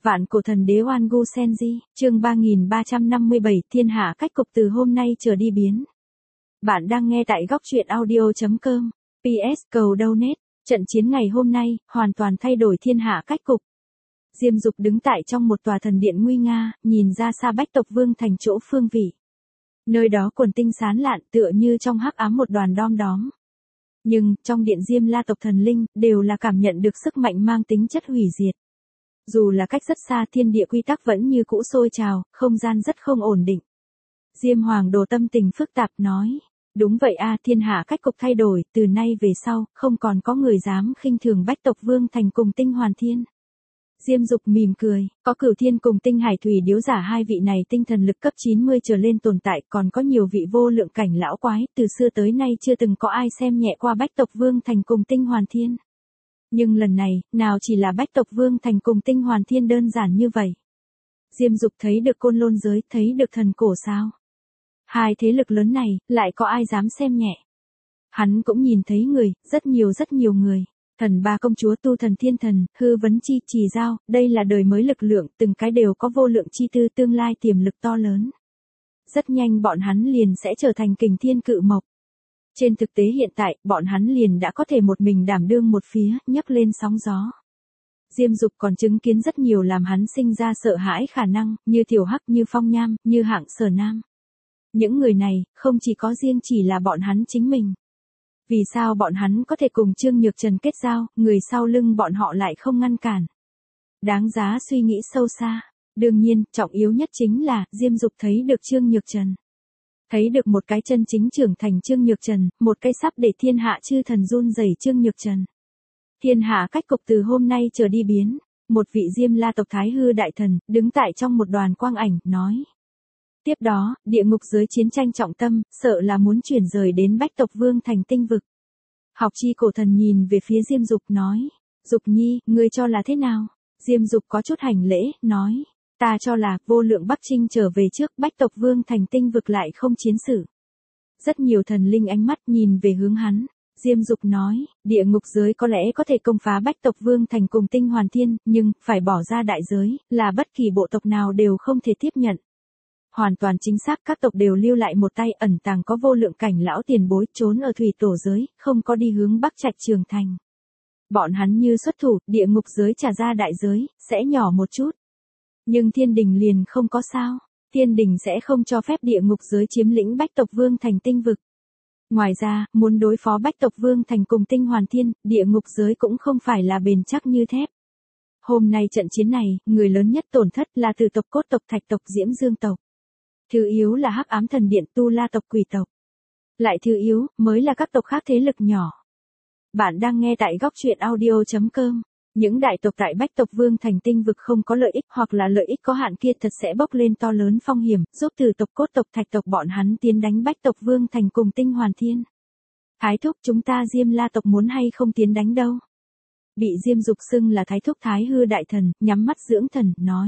Vạn cổ thần đế Oan Gu Senji, chương 3357, thiên hạ cách cục từ hôm nay trở đi biến. Bạn đang nghe tại góc truyện audio.com. PS cầu donate. Trận chiến ngày hôm nay, hoàn toàn thay đổi thiên hạ cách cục. Diêm Dục đứng tại trong một tòa thần điện nguy nga, nhìn ra xa Bách Tộc Vương thành chỗ phương vị. Nơi đó quần tinh sáng lạn tựa như trong hắc ám một đoàn đom đóm. Nhưng, trong điện Diêm La tộc thần linh, đều là cảm nhận được sức mạnh mang tính chất hủy diệt. Dù là cách rất xa thiên địa quy tắc vẫn như cũ sôi trào, không gian rất không ổn định. Diêm Hoàng Đồ tâm tình phức tạp nói. Đúng vậy a, thiên hạ cách cục thay đổi, từ nay về sau, không còn có người dám khinh thường Bách Tộc Vương thành cùng Tinh Hoàn Thiên. Diêm Dục mỉm cười, có Cửu Thiên cùng Tinh Hải Thủy Điếu giả hai vị này tinh thần lực cấp 90 trở lên tồn tại, còn có nhiều vị vô lượng cảnh lão quái, từ xưa tới nay chưa từng có ai xem nhẹ qua Bách Tộc Vương thành cùng Tinh Hoàn Thiên. Nhưng lần này, nào chỉ là Bách Tộc Vương thành cùng Tinh Hoàn Thiên đơn giản như vậy. Diêm Dục thấy được Côn Lôn giới, thấy được thần cổ sao. Hai thế lực lớn này, lại có ai dám xem nhẹ. Hắn cũng nhìn thấy người, rất nhiều người. Thần ba công chúa tu thần thiên thần, hư vấn chi, trì giao, đây là đời mới lực lượng, từng cái đều có vô lượng chi tư tương lai tiềm lực to lớn. Rất nhanh bọn hắn liền sẽ trở thành kình thiên cự mộc. Trên thực tế hiện tại, bọn hắn liền đã có thể một mình đảm đương một phía, nhấc lên sóng gió. Diêm Dục còn chứng kiến rất nhiều làm hắn sinh ra sợ hãi khả năng, như Tiểu Hắc, như Phong Nham, như Hạng Sở Nam. Những người này, không chỉ có riêng chỉ là bọn hắn chính mình. Vì sao bọn hắn có thể cùng Trương Nhược Trần kết giao, người sau lưng bọn họ lại không ngăn cản. Đáng giá suy nghĩ sâu xa. Đương nhiên, trọng yếu nhất chính là, Diêm Dục thấy được Trương Nhược Trần. Thấy được một cái chân chính trưởng thành Trương Nhược Trần, một cái sắp để thiên hạ chư thần run rẩy Trương Nhược Trần. Thiên hạ cách cục từ hôm nay trở đi biến. Một vị Diêm La tộc Thái Hư đại thần, đứng tại trong một đoàn quang ảnh, nói. Tiếp đó, địa ngục giới chiến tranh trọng tâm, sợ là muốn chuyển rời đến Bách Tộc Vương thành tinh vực. Học Chi cổ thần nhìn về phía Diêm Dục nói. Dục nhi, ngươi cho là thế nào? Diêm Dục có chút hành lễ, nói. Ta cho là, vô lượng Bắc Trinh trở về trước Bách Tộc Vương thành tinh vực lại không chiến sự. Rất nhiều thần linh ánh mắt nhìn về hướng hắn. Diêm Dục nói, địa ngục giới có lẽ có thể công phá Bách Tộc Vương thành cùng Tinh Hoàn Thiên, nhưng, phải bỏ ra đại giới, là bất kỳ bộ tộc nào đều không thể tiếp nhận. Hoàn toàn chính xác các tộc đều lưu lại một tay ẩn tàng có vô lượng cảnh lão tiền bối trốn ở thủy tổ giới, không có đi hướng Bắc Trạch Trường Thành. Bọn hắn như xuất thủ, địa ngục giới trả ra đại giới, sẽ nhỏ một chút. Nhưng thiên đình liền không có sao. Thiên đình sẽ không cho phép địa ngục giới chiếm lĩnh Bách Tộc Vương thành tinh vực. Ngoài ra, muốn đối phó Bách Tộc Vương thành cùng Tinh Hoàn Thiên, địa ngục giới cũng không phải là bền chắc như thép. Hôm nay trận chiến này, người lớn nhất tổn thất là Từ tộc Cốt tộc Thạch tộc Diễm Dương tộc. Thứ yếu là Hắc Ám Thần Điện Tu La tộc Quỷ tộc. Lại thứ yếu, mới là các tộc khác thế lực nhỏ. Bạn đang nghe tại góc truyện audio.com. Những đại tộc tại Bách Tộc Vương thành tinh vực không có lợi ích hoặc là lợi ích có hạn kia thật sẽ bốc lên to lớn phong hiểm, giúp Từ tộc Cốt tộc Thạch tộc bọn hắn tiến đánh Bách Tộc Vương thành cùng Tinh Hoàn Thiên. Thái thúc chúng ta Diêm La tộc muốn hay không tiến đánh đâu. Bị Diêm Dục xưng là Thái thúc Thái Hư đại thần, nhắm mắt dưỡng thần, nói.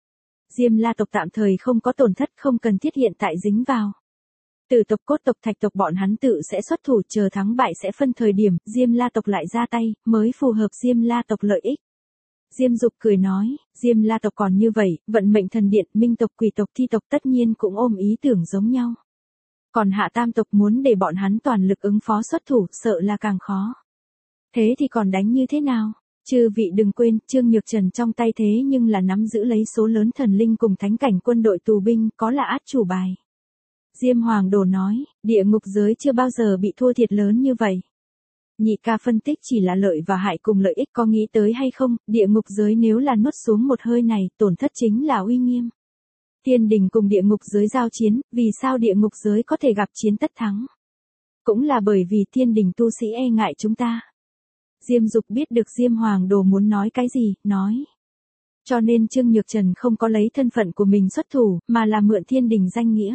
Diêm La tộc tạm thời không có tổn thất, không cần thiết hiện tại dính vào. Từ tộc Cốt tộc Thạch tộc bọn hắn tự sẽ xuất thủ, chờ thắng bại sẽ phân thời điểm, Diêm La tộc lại ra tay, mới phù hợp Diêm La tộc lợi ích. Diêm Dục cười nói, Diêm La tộc còn như vậy, vận mệnh thần điện, minh tộc, quỷ tộc, thi tộc tất nhiên cũng ôm ý tưởng giống nhau. Còn Hạ Tam tộc muốn để bọn hắn toàn lực ứng phó xuất thủ, sợ là càng khó. Thế thì còn đánh như thế nào? Chư vị đừng quên, Trương Nhược Trần trong tay thế nhưng là nắm giữ lấy số lớn thần linh cùng thánh cảnh quân đội tù binh, có là át chủ bài. Diêm Hoàng Đồ nói, địa ngục giới chưa bao giờ bị thua thiệt lớn như vậy. Nhị ca phân tích chỉ là lợi và hại cùng lợi ích, có nghĩ tới hay không, địa ngục giới nếu là nuốt xuống một hơi này, tổn thất chính là uy nghiêm. Thiên đình cùng địa ngục giới giao chiến, vì sao địa ngục giới có thể gặp chiến tất thắng? Cũng là bởi vì thiên đình tu sĩ e ngại chúng ta. Diêm Dục biết được Diêm Hoàng Đồ muốn nói cái gì, nói. Cho nên Trương Nhược Trần không có lấy thân phận của mình xuất thủ, mà là mượn thiên đình danh nghĩa.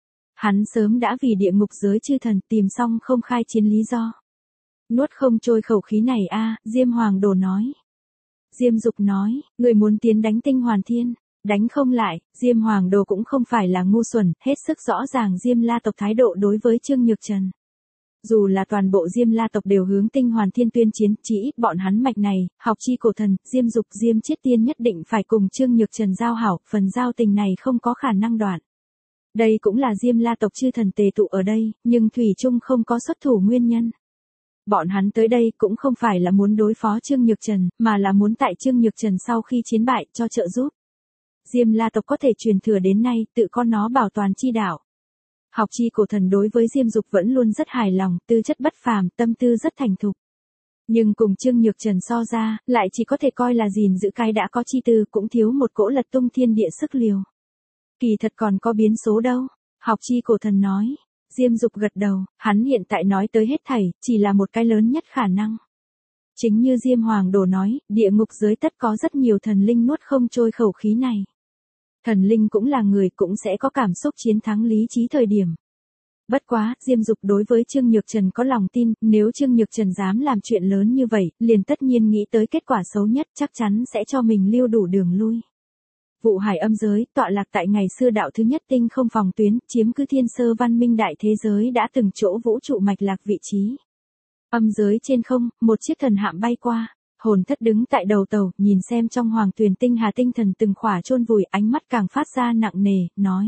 Hắn sớm đã vì địa ngục giới chư thần tìm xong không khai chiến lý do. Nuốt không trôi khẩu khí này a, Diêm Hoàng Đồ nói. Diêm Dục nói, người muốn tiến đánh Tinh Hoàn Thiên, đánh không lại, Diêm Hoàng Đồ cũng không phải là ngu xuẩn, hết sức rõ ràng Diêm La tộc thái độ đối với Trương Nhược Trần. Dù là toàn bộ Diêm La tộc đều hướng Tinh Hoàn Thiên tuyên chiến, chỉ ít bọn hắn mạch này, học chi cổ thần, Diêm Dục, Diêm Chiết Tiên nhất định phải cùng Trương Nhược Trần giao hảo, phần giao tình này không có khả năng đoạn. Đây cũng là Diêm La tộc chư thần tề tụ ở đây, nhưng thủy chung không có xuất thủ nguyên nhân. Bọn hắn tới đây cũng không phải là muốn đối phó Trương Nhược Trần, mà là muốn tại Trương Nhược Trần sau khi chiến bại cho trợ giúp. Diêm La tộc có thể truyền thừa đến nay, tự con nó bảo toàn chi đạo. Học chi cổ thần đối với Diêm Dục vẫn luôn rất hài lòng, tư chất bất phàm, tâm tư rất thành thục. Nhưng cùng Trương Nhược Trần so ra, lại chỉ có thể coi là gìn giữ cái đã có chi tư, cũng thiếu một cỗ lật tung thiên địa sức liều. Kỳ thật còn có biến số đâu, học chi cổ thần nói. Diêm Dục gật đầu, hắn hiện tại nói tới hết thảy, chỉ là một cái lớn nhất khả năng. Chính như Diêm Hoàng Đồ nói, địa ngục giới tất có rất nhiều thần linh nuốt không trôi khẩu khí này. Thần linh cũng là người, cũng sẽ có cảm xúc chiến thắng lý trí thời điểm. Bất quá, Diêm Dục đối với Trương Nhược Trần có lòng tin, nếu Trương Nhược Trần dám làm chuyện lớn như vậy, liền tất nhiên nghĩ tới kết quả xấu nhất, chắc chắn sẽ cho mình lưu đủ đường lui. Vụ Hải âm giới, tọa lạc tại ngày xưa đạo thứ nhất tinh không phòng tuyến, chiếm cứ thiên sơ văn minh đại thế giới đã từng chỗ vũ trụ mạch lạc vị trí. Âm giới trên không, một chiếc thần hạm bay qua, Hồn Thất đứng tại đầu tàu, nhìn xem trong hoàng tuyền tinh hà tinh thần từng khỏa chôn vùi, ánh mắt càng phát ra nặng nề, nói.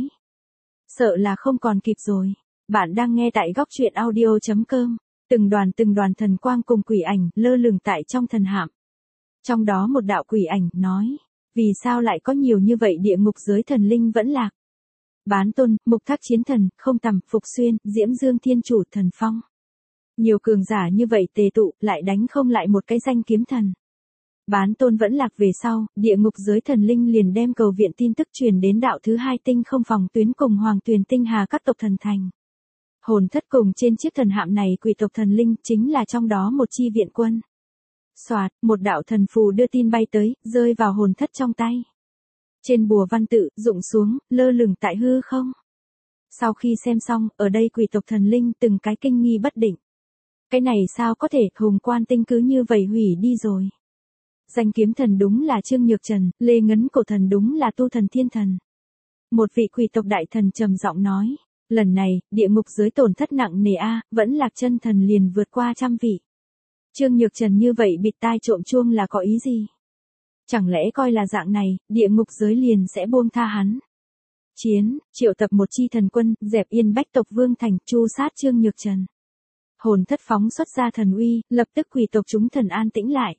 Sợ là không còn kịp rồi. Bạn đang nghe tại góc truyện audio.com. Từng đoàn thần quang cùng quỷ ảnh lơ lửng tại trong thần hạm. Trong đó một đạo quỷ ảnh nói. Vì sao lại có nhiều như vậy địa ngục giới thần linh vẫn lạc? Bán Tôn, Mục Thác Chiến Thần, Không Tầm, Phục Xuyên, Diễm Dương Thiên Chủ, Thần Phong. Nhiều cường giả như vậy tề tụ, lại đánh không lại một cái danh kiếm thần. Bán Tôn vẫn lạc về sau, địa ngục giới thần linh liền đem cầu viện tin tức truyền đến đạo thứ hai tinh không phòng tuyến cùng hoàng tuyền tinh hà các tộc thần thành. Hồn Thất cùng trên chiếc thần hạm này quỷ tộc thần linh chính là trong đó một chi viện quân. Soạt, một đạo thần phù đưa tin bay tới, rơi vào Hồn Thất trong tay. Trên bùa văn tự, rụng xuống, lơ lửng tại hư không. Sau khi xem xong, ở đây quỷ tộc thần linh từng cái kinh nghi bất định. Cái này sao có thể, hùng quan tinh cứ như vậy hủy đi rồi. Danh kiếm thần đúng là Trương Nhược Trần, Lê Ngấn cổ thần đúng là Tu Thần Thiên Thần. Một vị quỷ tộc đại thần trầm giọng nói, lần này, địa ngục giới tổn thất nặng nề a, vẫn lạc chân thần liền vượt qua 100 vị. Trương Nhược Trần như vậy bịt tai trộm chuông là có ý gì? Chẳng lẽ coi là dạng này, địa ngục giới liền sẽ buông tha hắn? Chiến, triệu tập một chi thần quân, dẹp yên bách tộc vương thành, tru sát Trương Nhược Trần. Hồn Thất phóng xuất ra thần uy, lập tức quỷ tộc chúng thần an tĩnh lại.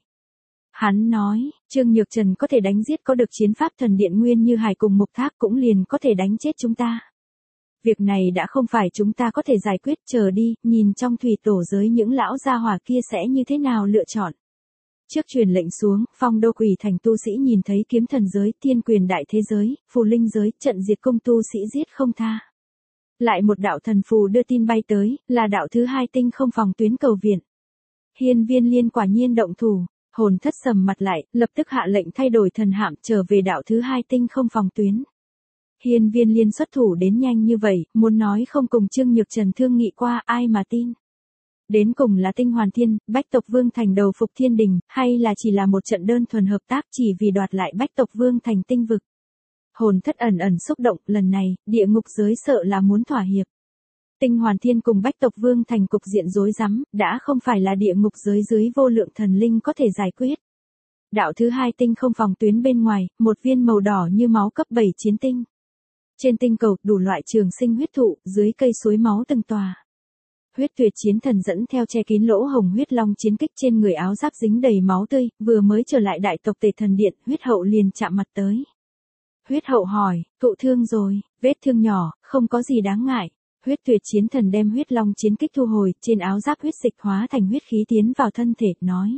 Hắn nói, Trương Nhược Trần có thể đánh giết có được chiến pháp thần điện nguyên như Hải cùng Mục Thác cũng liền có thể đánh chết chúng ta. Việc này đã không phải chúng ta có thể giải quyết, chờ đi, nhìn trong thủy tổ giới những lão gia hỏa kia sẽ như thế nào lựa chọn. Trước truyền lệnh xuống, Phong Đô quỷ thành tu sĩ nhìn thấy kiếm thần giới, thiên quyền đại thế giới, phù linh giới, trận diệt cung tu sĩ giết không tha. Lại một đạo thần phù đưa tin bay tới, là đạo thứ hai tinh không phòng tuyến cầu viện. Hiên Viên Liên quả nhiên động thủ, Hồn Thất sầm mặt lại, lập tức hạ lệnh thay đổi thần hạm trở về đạo thứ hai tinh không phòng tuyến. Hiên Viên Liên xuất thủ đến nhanh như vậy, muốn nói không cùng Trương Nhược Trần thương nghị qua ai mà tin. Đến cùng là Tinh Hoàn Thiên, bách tộc vương thành đầu phục thiên đình, hay là chỉ là một trận đơn thuần hợp tác chỉ vì đoạt lại bách tộc vương thành tinh vực. Hồn Thất ẩn ẩn xúc động, lần này, địa ngục giới sợ là muốn thỏa hiệp. Tinh Hoàn Thiên cùng bách tộc vương thành cục diện rối rắm, đã không phải là địa ngục giới dưới vô lượng thần linh có thể giải quyết. Đạo thứ hai tinh không phòng tuyến bên ngoài, một viên màu đỏ như máu cấp 7 chiến tinh. Trên tinh cầu, đủ loại trường sinh huyết thụ, dưới cây suối máu từng tòa. Huyết Tuyệt Chiến Thần dẫn theo che kín lỗ hồng huyết long chiến kích trên người áo giáp dính đầy máu tươi, vừa mới trở lại đại tộc Tề Thần Điện, Huyết Hậu liền chạm mặt tới. Huyết Hậu hỏi, thụ thương rồi, vết thương nhỏ, không có gì đáng ngại. Huyết Tuyệt Chiến Thần đem huyết long chiến kích thu hồi, trên áo giáp huyết dịch hóa thành huyết khí tiến vào thân thể, nói.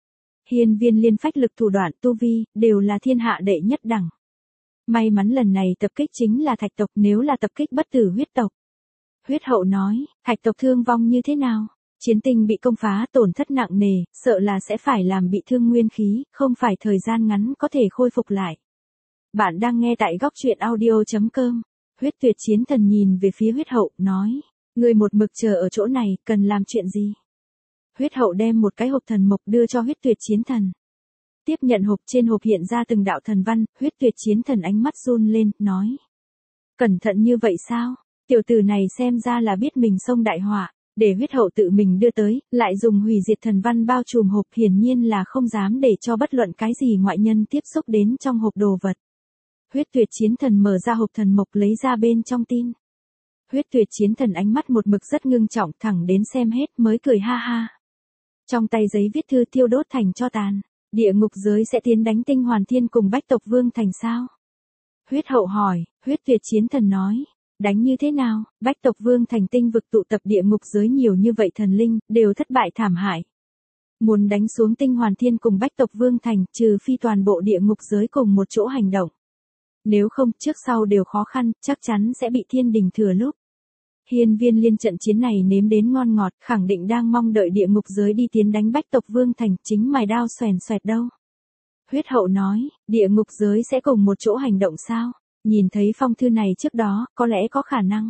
Hiên Viên Liên phách lực thủ đoạn tu vi, đều là thiên hạ đệ nhất đẳng. May mắn lần này tập kích chính là Thạch tộc, nếu là tập kích bất tử huyết tộc. Huyết Hậu nói, Thạch tộc thương vong như thế nào? Chiến tinh bị công phá tổn thất nặng nề, sợ là sẽ phải làm bị thương nguyên khí, không phải thời gian ngắn có thể khôi phục lại. Bạn đang nghe tại góc truyện audio.com. Huyết Tuyệt Chiến Thần nhìn về phía Huyết Hậu, nói, người một mực chờ ở chỗ này, cần làm chuyện gì? Huyết Hậu đem một cái hộp thần mộc đưa cho Huyết Tuyệt Chiến Thần. Tiếp nhận hộp, trên hộp hiện ra từng đạo thần văn, Huyết Tuyệt Chiến Thần ánh mắt run lên, nói. Cẩn thận như vậy sao? Tiểu tử này xem ra là biết mình xông đại họa. Để huyết hậu tự mình đưa tới, lại dùng hủy diệt thần văn bao trùm hộp, hiển nhiên là không dám để cho bất luận cái gì ngoại nhân tiếp xúc đến trong hộp đồ vật. Huyết tuyệt chiến thần mở ra hộp thần mộc lấy ra bên trong tin. Huyết tuyệt chiến thần ánh mắt một mực rất ngưng trọng, thẳng đến xem hết mới cười ha ha. Trong tay giấy viết thư thiêu đốt thành tro tàn. Địa ngục giới sẽ tiến đánh Tinh Hoàn Thiên cùng Bách Tộc Vương thành sao? Huyết hậu hỏi. Huyết tuyệt chiến thần nói. Đánh như thế nào? Bách Tộc Vương thành tinh vực tụ tập địa ngục giới nhiều như vậy thần linh, đều thất bại thảm hại. Muốn đánh xuống Tinh Hoàn Thiên cùng Bách Tộc Vương thành, trừ phi toàn bộ địa ngục giới cùng một chỗ hành động. Nếu không, trước sau đều khó khăn, chắc chắn sẽ bị thiên đình thừa lúc. Hiên Viên Liên trận chiến này nếm đến ngon ngọt, khẳng định đang mong đợi địa ngục giới đi tiến đánh Bách Tộc Vương thành, chính mài đao xoèn xoẹt đâu. Huyết hậu nói, địa ngục giới sẽ cùng một chỗ hành động sao? Nhìn thấy phong thư này trước đó, có lẽ có khả năng.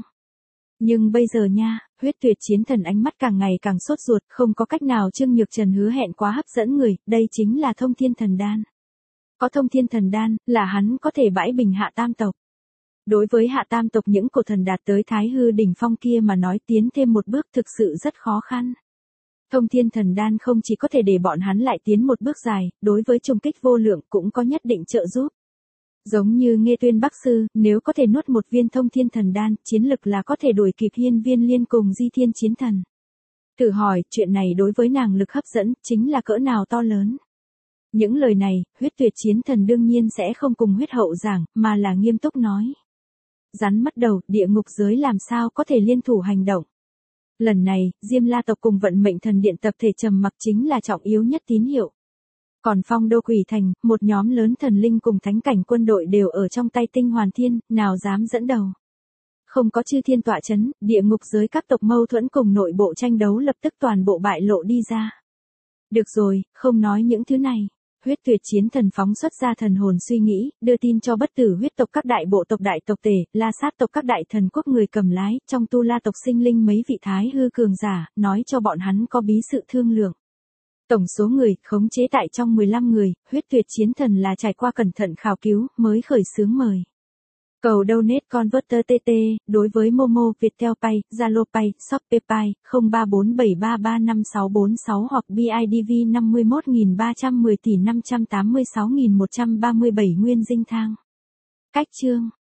Nhưng bây giờ nha, huyết tuyệt chiến thần ánh mắt càng ngày càng sốt ruột, không có cách nào Trương Nhược Trần hứa hẹn quá hấp dẫn người, đây chính là thông thiên thần đan. Có thông thiên thần đan, là hắn có thể bãi bình hạ tam tộc. Đối với hạ tam tộc những cổ thần đạt tới thái hư đỉnh phong kia mà nói tiến thêm một bước thực sự rất khó khăn. Thông thiên thần đan không chỉ có thể để bọn hắn lại tiến một bước dài, đối với trùng kích vô lượng cũng có nhất định trợ giúp. Giống như Nghê Tuyên Bắc Sư, nếu có thể nuốt một viên thông thiên thần đan, chiến lực là có thể đuổi kịp Hiên Viên Liên cùng Di Thiên Chiến Thần. Thử hỏi, chuyện này đối với nàng lực hấp dẫn, chính là cỡ nào to lớn. Những lời này, huyết tuyệt chiến thần đương nhiên sẽ không cùng huyết hậu giảng, mà là nghiêm túc nói. Rắn mất đầu, địa ngục giới làm sao có thể liên thủ hành động. Lần này, Diêm La tộc cùng vận mệnh thần điện tập thể trầm mặc chính là trọng yếu nhất tín hiệu. Còn Phong Đô Quỷ Thành, một nhóm lớn thần linh cùng thánh cảnh quân đội đều ở trong tay Tinh Hoàn Thiên, nào dám dẫn đầu. Không có chư thiên tọa chấn, địa ngục giới các tộc mâu thuẫn cùng nội bộ tranh đấu lập tức toàn bộ bại lộ đi ra. Được rồi, không nói những thứ này. Huyết tuyệt chiến thần phóng xuất ra thần hồn suy nghĩ, đưa tin cho bất tử huyết tộc các đại bộ tộc đại tộc tể, La Sát tộc các đại thần quốc người cầm lái, trong Tu La tộc sinh linh mấy vị thái hư cường giả, nói cho bọn hắn có bí sự thương lượng. Tổng số người khống chế tại trong 15 người, huyết tuyệt chiến thần là trải qua cẩn thận khảo cứu, mới khởi xướng mời. Cầu donate converter TT, đối với Momo, Viettel Pay, Zalo Pay, Shopee Pay, 0347335646 hoặc BIDV 51310 tỷ 586.137 nguyên dinh thang. Cách chương